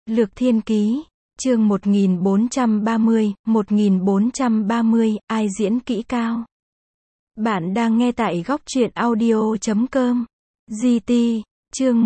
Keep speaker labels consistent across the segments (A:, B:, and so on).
A: Lược Thiên Ký, chương 1430, ai diễn kỹ cao. Bạn đang nghe tại góc truyện audio.com. GT, chương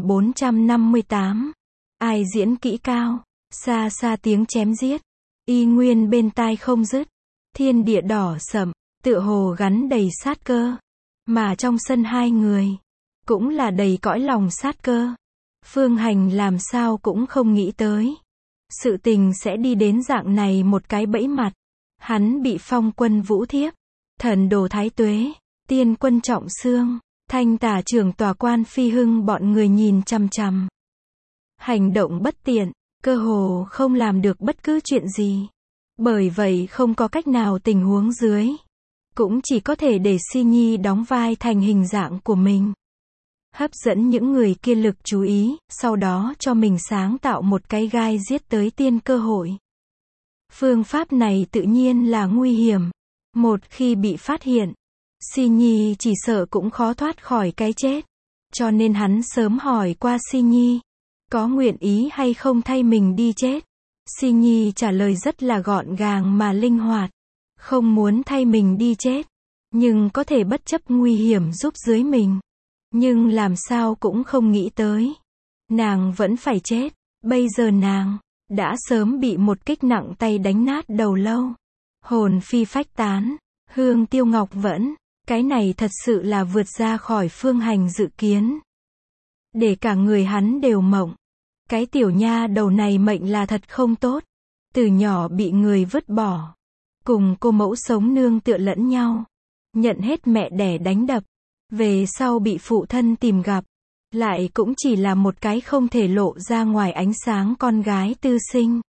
A: 1458. Ai diễn kỹ cao, xa xa tiếng chém giết, y nguyên bên tai không dứt. Thiên địa đỏ sậm, tựa hồ gắn đầy sát cơ. Mà trong sân hai người, cũng là đầy cõi lòng sát cơ. Phương Hành làm sao cũng không nghĩ tới. Sự tình sẽ đi đến dạng này một cái bẫy mặt. Hắn bị Phong Quân Vũ Thiếp, Thần Đồ Thái Tuế, Tiên Quân Trọng Xương, Thanh Tả Trưởng Tòa Quan Phi Hưng bọn người nhìn chằm chằm. Hành động bất tiện, cơ hồ không làm được bất cứ chuyện gì. Bởi vậy không có cách nào tình huống dưới. Cũng chỉ có thể để Si Nhi đóng vai thành hình dạng của mình. Hấp dẫn những người kia lực chú ý, sau đó cho mình sáng tạo một cái gai giết tới tiên cơ hội. Phương pháp này tự nhiên là nguy hiểm. Một khi bị phát hiện, Si Nhi chỉ sợ cũng khó thoát khỏi cái chết. Cho nên hắn sớm hỏi qua Si Nhi, có nguyện ý hay không thay mình đi chết. Si Nhi trả lời rất là gọn gàng mà linh hoạt. Không muốn thay mình đi chết, nhưng có thể bất chấp nguy hiểm giúp dưới mình. Nhưng làm sao cũng không nghĩ tới. Nàng vẫn phải chết. Bây giờ nàng đã sớm bị một kích nặng tay đánh nát đầu lâu. Hồn phi phách tán, hương tiêu ngọc vẫn. Cái này thật sự là vượt ra khỏi Phương Hành dự kiến. Để cả người hắn đều mộng. Cái tiểu nha đầu này mệnh là thật không tốt. Từ nhỏ bị người vứt bỏ. Cùng cô mẫu sống nương tựa lẫn nhau. Nhận hết mẹ đẻ đánh đập. Về sau bị phụ thân tìm gặp. Lại cũng chỉ là một cái không thể lộ ra ngoài ánh sáng con gái tư sinh.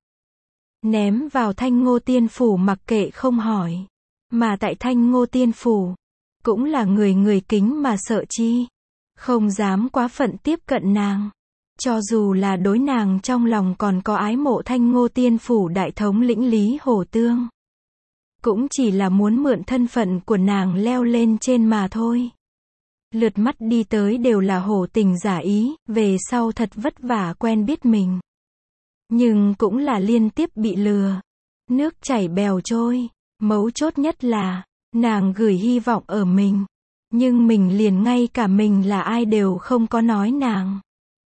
A: Ném vào Thanh Ngô Tiên Phủ mặc kệ không hỏi. Mà tại Thanh Ngô Tiên Phủ, cũng là người kính mà sợ chi. Không dám quá phận tiếp cận nàng. Cho dù là đối nàng trong lòng còn có ái mộ Thanh Ngô Tiên Phủ đại thống lĩnh Lý Hổ Tương. Cũng chỉ là muốn mượn thân phận của nàng leo lên trên mà thôi. Lượt mắt đi tới đều là hổ tình giả ý, về sau thật vất vả quen biết mình. Nhưng cũng là liên tiếp bị lừa. Nước chảy bèo trôi. Mấu chốt nhất là, nàng gửi hy vọng ở mình. Nhưng mình liền ngay cả mình là ai đều không có nói nàng.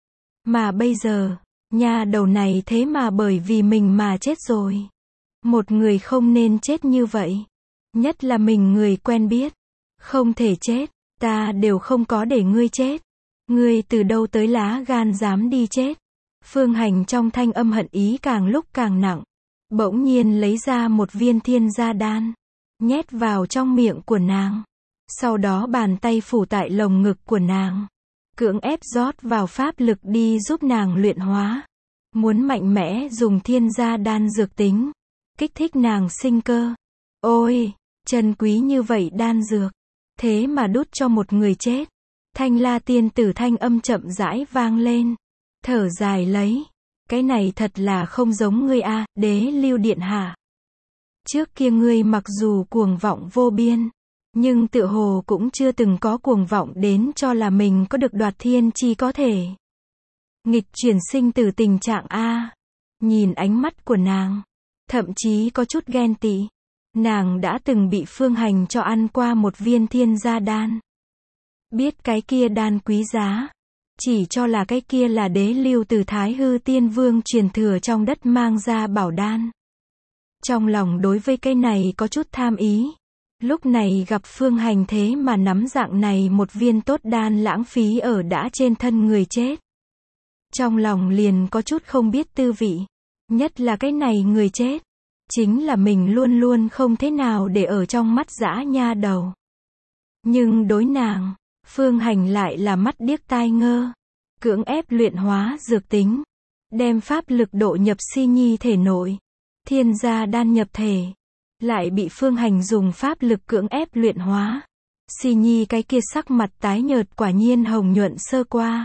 A: Mà bây giờ, nha đầu này thế mà bởi vì mình mà chết rồi. Một người không nên chết như vậy. Nhất là mình người quen biết. Không thể chết. Ta đều không có để ngươi chết. Ngươi từ đâu tới lá gan dám đi chết. Phương Hành trong thanh âm hận ý càng lúc càng nặng. Bỗng nhiên lấy ra một viên thiên gia đan. Nhét vào trong miệng của nàng. Sau đó bàn tay phủ tại lồng ngực của nàng. Cưỡng ép rót vào pháp lực đi giúp nàng luyện hóa. Muốn mạnh mẽ dùng thiên gia đan dược tính. Kích thích nàng sinh cơ. Ôi, chân quý như vậy đan dược. Thế mà đút cho một người chết. Thanh La tiên tử thanh âm chậm rãi vang lên. Thở dài lấy. Cái này thật là không giống ngươi a, Đế Lưu điện hạ. Trước kia ngươi mặc dù cuồng vọng vô biên. Nhưng tựa hồ cũng chưa từng có cuồng vọng đến cho là mình có được đoạt thiên chi có thể. Nghịch chuyển sinh tử tình trạng a. Nhìn ánh mắt của nàng. Thậm chí có chút ghen tị. Nàng đã từng bị Phương Hành cho ăn qua một viên thiên gia đan. Biết cái kia đan quý giá. Chỉ cho là cái kia là Đế Lưu từ Thái Hư Tiên Vương truyền thừa trong đất mang ra bảo đan. Trong lòng đối với cái này có chút tham ý. Lúc này gặp Phương Hành thế mà nắm dạng này một viên tốt đan lãng phí ở đã trên thân người chết. Trong lòng liền có chút không biết tư vị. Nhất là cái này người chết. Chính là mình luôn luôn không thế nào để ở trong mắt dã nha đầu. Nhưng đối nàng, Phương Hành lại là mắt điếc tai ngơ. Cưỡng ép luyện hóa dược tính. Đem pháp lực độ nhập Si Nhi thể nội. Thiên gia đan nhập thể. Lại bị Phương Hành dùng pháp lực cưỡng ép luyện hóa. Si Nhi cái kia sắc mặt tái nhợt quả nhiên hồng nhuận sơ qua.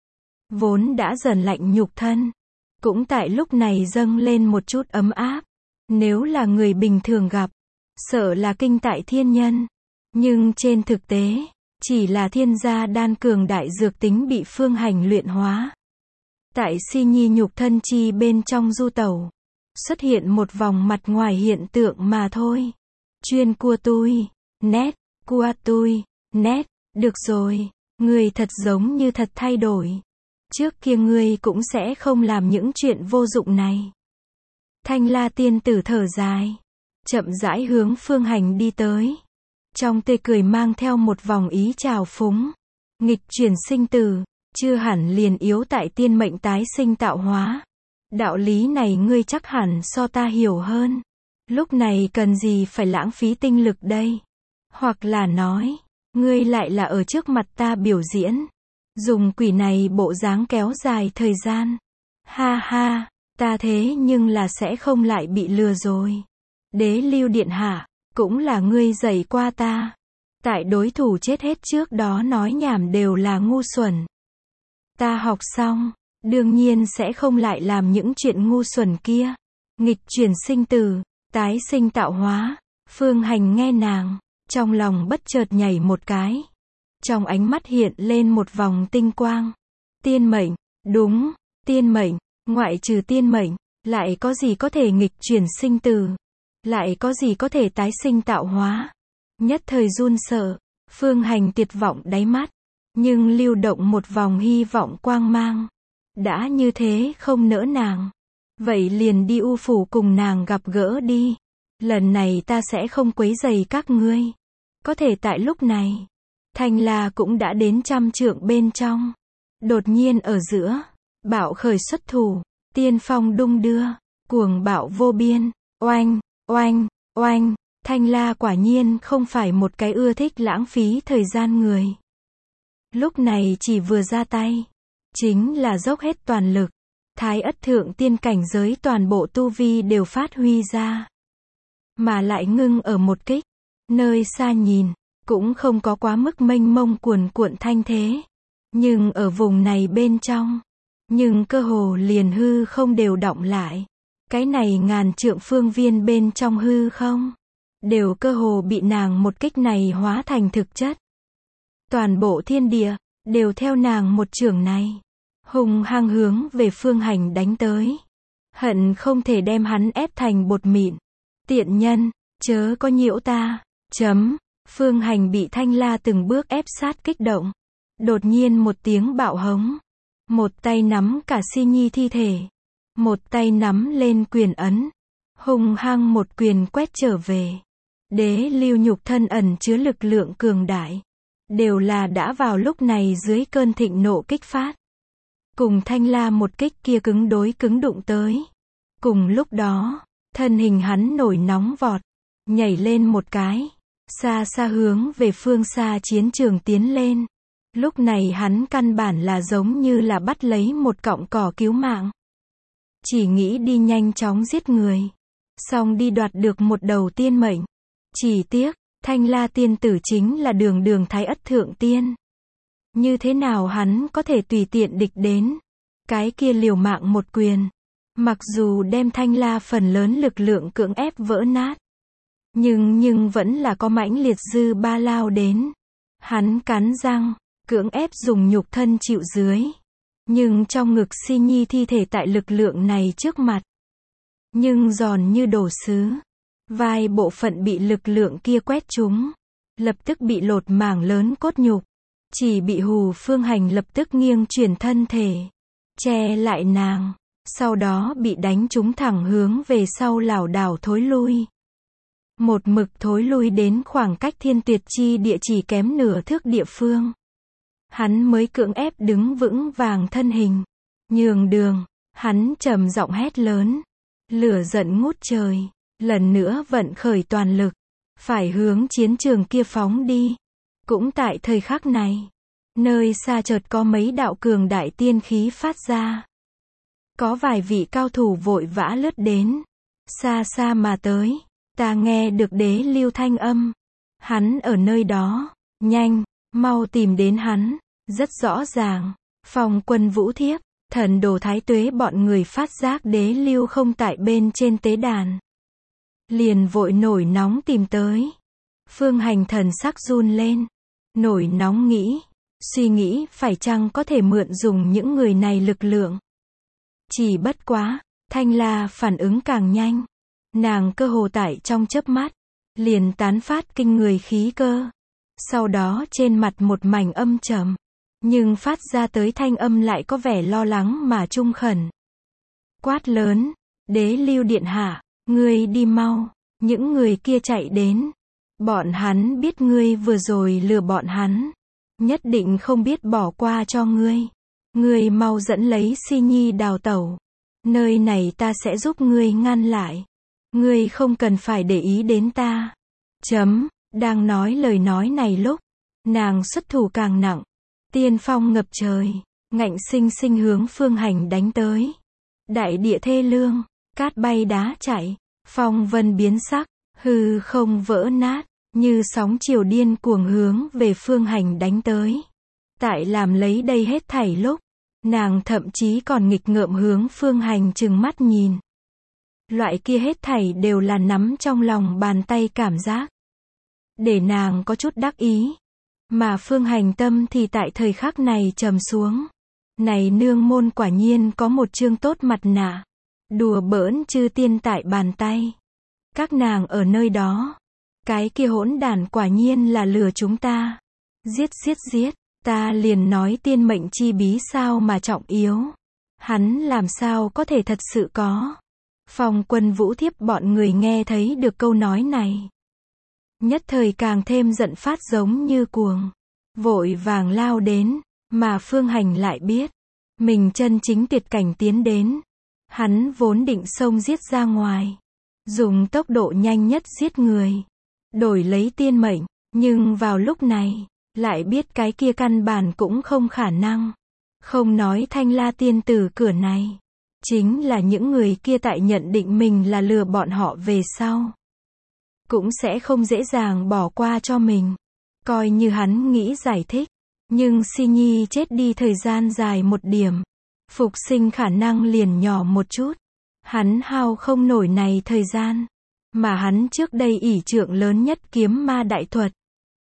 A: Vốn đã dần lạnh nhục thân. Cũng tại lúc này dâng lên một chút ấm áp. Nếu là người bình thường gặp, sợ là kinh tại thiên nhân. Nhưng trên thực tế, chỉ là thiên gia đan cường đại dược tính bị Phương Hành luyện hóa. Tại si nhi nhục thân chi bên trong du tẩu, xuất hiện một vòng mặt ngoài hiện tượng mà thôi. Chuyên cua tui, nét, cua tui, nét, được rồi, ngươi thật giống như thật thay đổi. Trước kia ngươi cũng sẽ không làm những chuyện vô dụng này. Thanh La tiên tử thở dài, chậm rãi hướng Phương Hành đi tới. Trong tươi cười mang theo một vòng ý trào phúng. Nghịch chuyển sinh tử, chưa hẳn liền yếu tại tiên mệnh tái sinh tạo hóa. Đạo lý này ngươi chắc hẳn so ta hiểu hơn. Lúc này cần gì phải lãng phí tinh lực đây? Hoặc là nói, ngươi lại là ở trước mặt ta biểu diễn. Dùng quỷ này bộ dáng kéo dài thời gian. Ha ha, ta thế nhưng là sẽ không lại bị lừa rồi. Đế Lưu điện hạ, cũng là ngươi dạy qua ta. Tại đối thủ chết hết trước đó nói nhảm đều là ngu xuẩn. Ta học xong, đương nhiên sẽ không lại làm những chuyện ngu xuẩn kia. Nghịch chuyển sinh tử, tái sinh tạo hóa. Phương Hành nghe nàng, trong lòng bất chợt nhảy một cái. Trong ánh mắt hiện lên một vòng tinh quang. Tiên mệnh, đúng, tiên mệnh, ngoại trừ tiên mệnh, lại có gì có thể nghịch chuyển sinh tử? Lại có gì có thể tái sinh tạo hóa? Nhất thời run sợ, Phương Hành tuyệt vọng đáy mắt, nhưng lưu động một vòng hy vọng quang mang. Đã như thế không nỡ nàng, vậy liền đi U phủ cùng nàng gặp gỡ đi. Lần này ta sẽ không quấy rầy các ngươi. Có thể tại lúc này, Thanh La cũng đã đến trăm trượng bên trong. Đột nhiên ở giữa, bạo khởi xuất thủ, tiên phong đung đưa, cuồng bạo vô biên, oanh, oanh, oanh. Thanh La quả nhiên không phải một cái ưa thích lãng phí thời gian người. Lúc này chỉ vừa ra tay, chính là dốc hết toàn lực. Thái ất thượng tiên cảnh giới toàn bộ tu vi đều phát huy ra. Mà lại ngưng ở một kích, nơi xa nhìn, cũng không có quá mức mênh mông cuồn cuộn thanh thế. Nhưng ở vùng này bên trong, nhưng cơ hồ liền hư không đều đọng lại. Cái này ngàn trượng phương viên bên trong hư không, đều cơ hồ bị nàng một kích này hóa thành thực chất. Toàn bộ thiên địa, đều theo nàng một chưởng này, hùng hăng hướng về Phương Hành đánh tới. Hận không thể đem hắn ép thành bột mịn. Tiện nhân, chớ có nhiễu ta. Phương Hành bị Thanh La từng bước ép sát kích động. Đột nhiên một tiếng bạo hống. Một tay nắm cả Si Nhi thi thể. Một tay nắm lên quyền ấn. Hùng hăng một quyền quét trở về. Đế Lưu nhục thân ẩn chứa lực lượng cường đại. Đều là đã vào lúc này dưới cơn thịnh nộ kích phát. Cùng Thanh La một kích kia cứng đối cứng đụng tới. Cùng lúc đó, thân hình hắn nổi nóng vọt. Nhảy lên một cái. Xa xa hướng về phương xa chiến trường tiến lên. Lúc này hắn căn bản là giống như là bắt lấy một cọng cỏ cứu mạng. Chỉ nghĩ đi nhanh chóng giết người. Xong đi đoạt được một đầu tiên mệnh. Chỉ tiếc, Thanh La tiên tử chính là đường Thái ất thượng tiên. Như thế nào hắn có thể tùy tiện địch đến. Cái kia liều mạng một quyền. Mặc dù đem Thanh La phần lớn lực lượng cưỡng ép vỡ nát. Nhưng vẫn là có mãnh liệt dư ba lao đến. Hắn cắn răng, cưỡng ép dùng nhục thân chịu dưới. Nhưng trong ngực Si Nhi thi thể tại lực lượng này trước mặt. Nhưng giòn như đổ sứ. Vài bộ phận bị lực lượng kia quét trúng. Lập tức bị lột mảng lớn cốt nhục. Chỉ bị hù Phương Hành lập tức nghiêng chuyển thân thể. Che lại nàng. Sau đó bị đánh trúng thẳng hướng về sau lảo đảo thối lui. Một mực thối lui đến khoảng cách thiên tuyệt chi địa chỉ kém nửa thước địa phương. Hắn mới cưỡng ép đứng vững vàng thân hình. Nhường đường, hắn trầm giọng hét lớn. Lửa giận ngút trời, lần nữa vận khởi toàn lực. Phải hướng chiến trường kia phóng đi. Cũng tại thời khắc này, nơi xa chợt có mấy đạo cường đại tiên khí phát ra. Có vài vị cao thủ vội vã lướt đến. Xa xa mà tới. Ta nghe được Đế Lưu thanh âm. Hắn ở nơi đó. Nhanh, mau tìm đến hắn. Rất rõ ràng. Phòng quân Vũ Thiếp, Thần Đồ Thái Tuế bọn người phát giác Đế Lưu không tại bên trên tế đàn. Liền vội nổi nóng tìm tới. Phương Hành thần sắc run lên. Nổi nóng nghĩ. Suy nghĩ phải chăng có thể mượn dùng những người này lực lượng. Chỉ bất quá, Thanh La phản ứng càng nhanh. Nàng cơ hồ tại trong chớp mắt, liền tán phát kinh người khí cơ. Sau đó trên mặt một mảnh âm trầm, nhưng phát ra tới thanh âm lại có vẻ lo lắng mà trung khẩn. Quát lớn, Đế Lưu điện hạ, ngươi đi mau. Những người kia chạy đến. Bọn hắn biết ngươi vừa rồi lừa bọn hắn, nhất định không biết bỏ qua cho ngươi. Ngươi mau dẫn lấy Si Nhi đào tẩu. Nơi này ta sẽ giúp ngươi ngăn lại. Ngươi không cần phải để ý đến ta. Đang nói lời nói này lúc, nàng xuất thủ càng nặng. Tiên phong ngập trời, ngạnh sinh sinh hướng Phương Hành đánh tới. Đại địa thê lương, cát bay đá chạy, phong vân biến sắc, hư không vỡ nát, như sóng chiều điên cuồng hướng về Phương Hành đánh tới. Tại làm lấy đây hết thảy lúc, nàng thậm chí còn nghịch ngợm hướng Phương Hành trừng mắt nhìn. Loại kia hết thảy đều là nắm trong lòng bàn tay cảm giác. Để nàng có chút đắc ý. Mà Phương Hành tâm thì tại thời khắc này trầm xuống. Này nương môn quả nhiên có một chương tốt mặt nạ. Đùa bỡn chư tiên tại bàn tay. Các nàng ở nơi đó. Cái kia hỗn đản quả nhiên là lừa chúng ta. Giết. Ta liền nói tiên mệnh chi bí sao mà trọng yếu. Hắn làm sao có thể thật sự có. Phong Quân Vũ Thiếp bọn người nghe thấy được câu nói này. Nhất thời càng thêm giận phát giống như cuồng. Vội vàng lao đến. Mà Phương Hành lại biết. Mình chân chính tuyệt cảnh tiến đến. Hắn vốn định xông giết ra ngoài. Dùng tốc độ nhanh nhất giết người. Đổi lấy tiên mệnh. Nhưng vào lúc này. Lại biết cái kia căn bản cũng không khả năng. Không nói Thanh La tiên tử cửa này. Chính là những người kia tại nhận định mình là lừa bọn họ về sau. Cũng sẽ không dễ dàng bỏ qua cho mình. Coi như hắn nghĩ giải thích. Nhưng Si Nhi chết đi thời gian dài một điểm. Phục sinh khả năng liền nhỏ một chút. Hắn hao không nổi này thời gian. Mà hắn trước đây ỷ trượng lớn nhất kiếm ma đại thuật.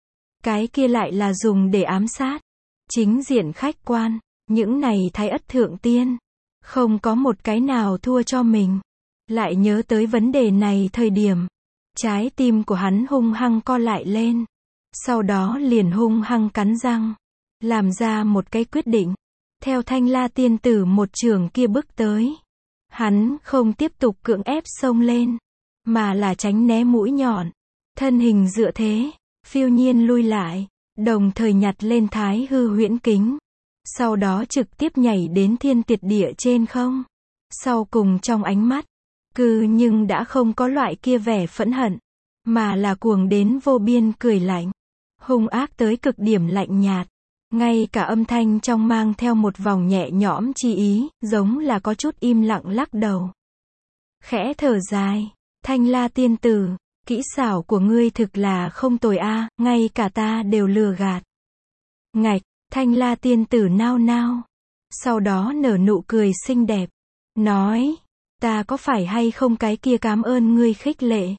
A: Cái kia lại là dùng để ám sát. Chính diện khách quan. Những này thái ất thượng tiên. Không có một cái nào thua cho mình. Lại nhớ tới vấn đề này thời điểm. Trái tim của hắn hung hăng co lại lên. Sau đó liền hung hăng cắn răng. Làm ra một cái quyết định. Theo Thanh La tiên tử một trường kia bước tới. Hắn không tiếp tục cưỡng ép xông lên. Mà là tránh né mũi nhọn. Thân hình dựa thế. Phiêu nhiên lui lại. Đồng thời nhặt lên Thái Hư huyễn kính. Sau đó trực tiếp nhảy đến thiên tiệt địa trên không. Sau cùng trong ánh mắt. Nhưng đã không có loại kia vẻ phẫn hận. Mà là cuồng đến vô biên cười lạnh. Hung ác tới cực điểm lạnh nhạt. Ngay cả âm thanh trong mang theo một vòng nhẹ nhõm chi ý, giống là có chút im lặng lắc đầu. Khẽ thở dài. Thanh La tiên tử, kỹ xảo của ngươi thực là không tồi a, ngay cả ta đều lừa gạt. Ngạch, Thanh La tiên tử nao nao. Sau đó nở nụ cười xinh đẹp. Nói, ta có phải hay không cái kia cảm ơn ngươi khích lệ.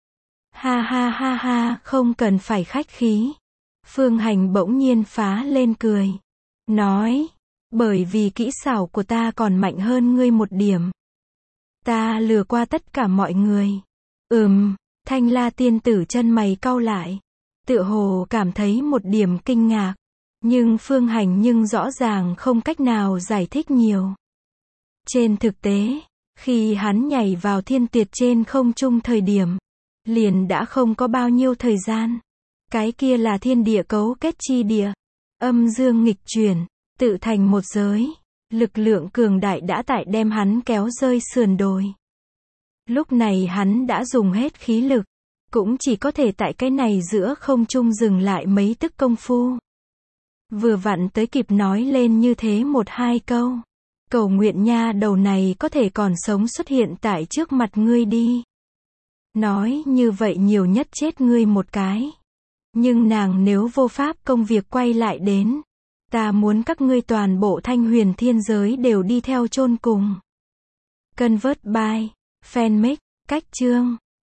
A: Ha, không cần phải khách khí. Phương Hành bỗng nhiên phá lên cười. Nói, bởi vì kỹ xảo của ta còn mạnh hơn ngươi một điểm. Ta lừa qua tất cả mọi người. Thanh La tiên tử chân mày cau lại. Tựa hồ cảm thấy một điểm kinh ngạc. Nhưng Phương Hành rõ ràng không cách nào giải thích nhiều. Trên thực tế, khi hắn nhảy vào thiên tiệt trên không trung thời điểm, liền đã không có bao nhiêu thời gian. Cái kia là thiên địa cấu kết chi địa. Âm dương nghịch chuyển, tự thành một giới. Lực lượng cường đại đã tại đem hắn kéo rơi sườn đồi. Lúc này hắn đã dùng hết khí lực. Cũng chỉ có thể tại cái này giữa không trung dừng lại mấy tức công phu. Vừa vặn tới kịp nói lên như thế một hai câu. Cầu nguyện nha đầu này có thể còn sống xuất hiện tại trước mặt ngươi đi. Nói như vậy nhiều nhất chết ngươi một cái. Nhưng nàng nếu vô pháp công việc quay lại đến. Ta muốn các ngươi toàn bộ Thanh Huyền thiên giới đều đi theo chôn cùng. Convert by Fanmix, cách chương.